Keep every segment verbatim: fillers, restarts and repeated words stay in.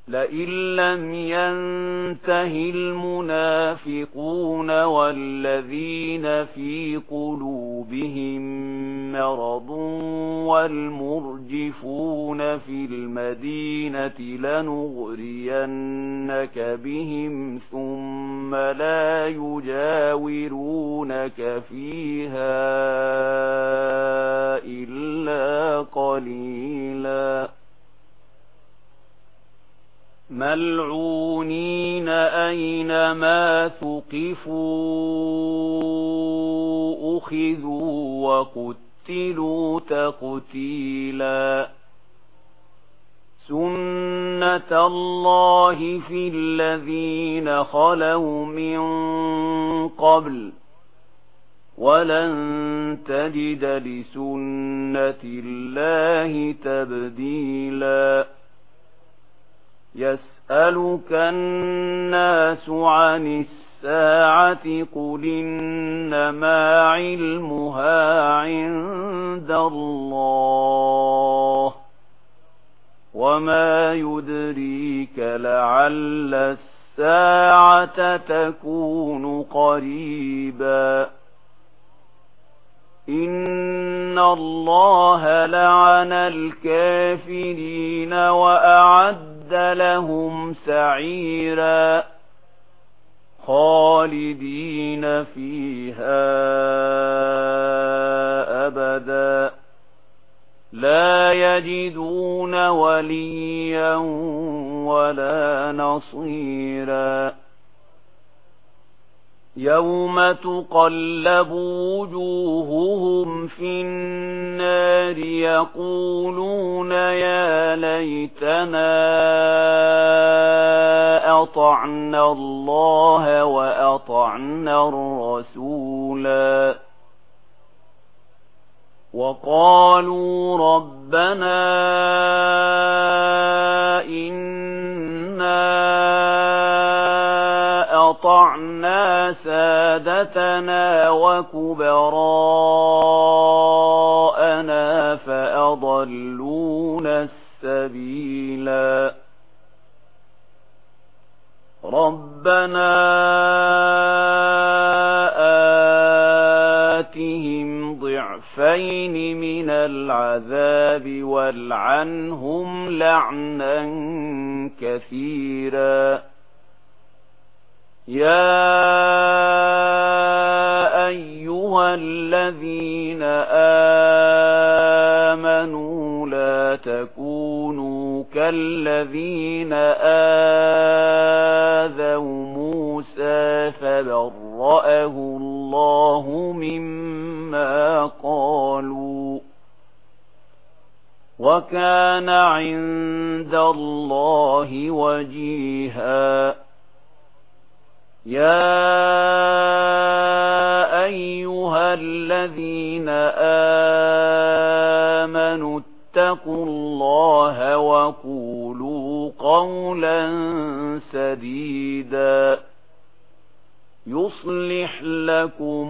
لئن لم ينته المنافقون والذين في قلوبهم مرض والمرجفون في المدينة لنغرينك بهم ثم لا يجاورونك فيها إلا قليلا ملعونين أينما ثقفوا أخذوا وقتلوا تقتيلا سنة الله في الذين خلوا من قبل ولن تجد لسنة الله تبديلا يسألك الناس عن الساعة قل إنما علمها عند الله وما يدريك لعل الساعة تكون قريبا إن الله لعن الكافرين وأعد لهم سعيرا خالدين فيها أبدا لا يجدون وليا ولا نصيرا يوم تقلب وجوههم في النار يقولون يا ليتنا أطعنا الله وأطعنا الرسولا وقالوا ربنا إنا أطعنا سادتنا وكبراءنا فأضلونا السبيلا ربنا آتهم ضعفين من العذاب والعنهم لعنا كثيرا يا أيها الذين آمنوا لا تكونوا كالذين آذوا موسى فبرأه الله مما قالوا وكان عند الله وجيها يا أيها الذين آمنوا اتقوا الله وقولوا قولا سديدا يصلح لكم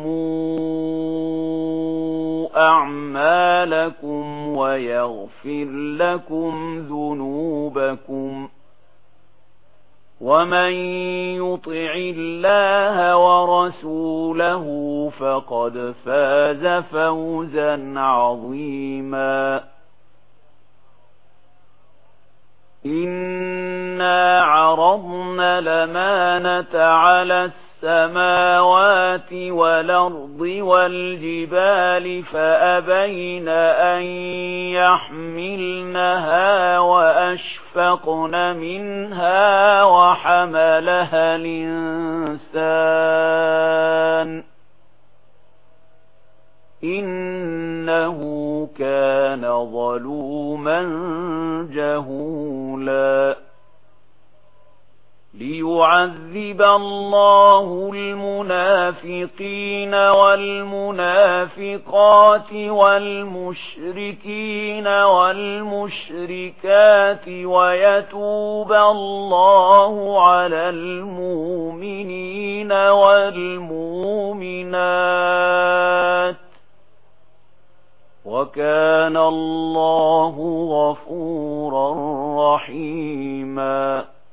أعمالكم ويغفر لكم ذنوبكم ومن يطع الله ورسوله فقد فاز فوزا عظيما إنا عرضنا الأمانة على السماوات والأرض والجبال فأبين أن يحملنها وأشفقن منها وحملها الإنسان إنه كان ظلوما جهولا ليعذب الله المنافقين والمنافقات والمشركين والمشركات ويتوب الله على المؤمنين والمؤمنات وكان الله غفورا رحيما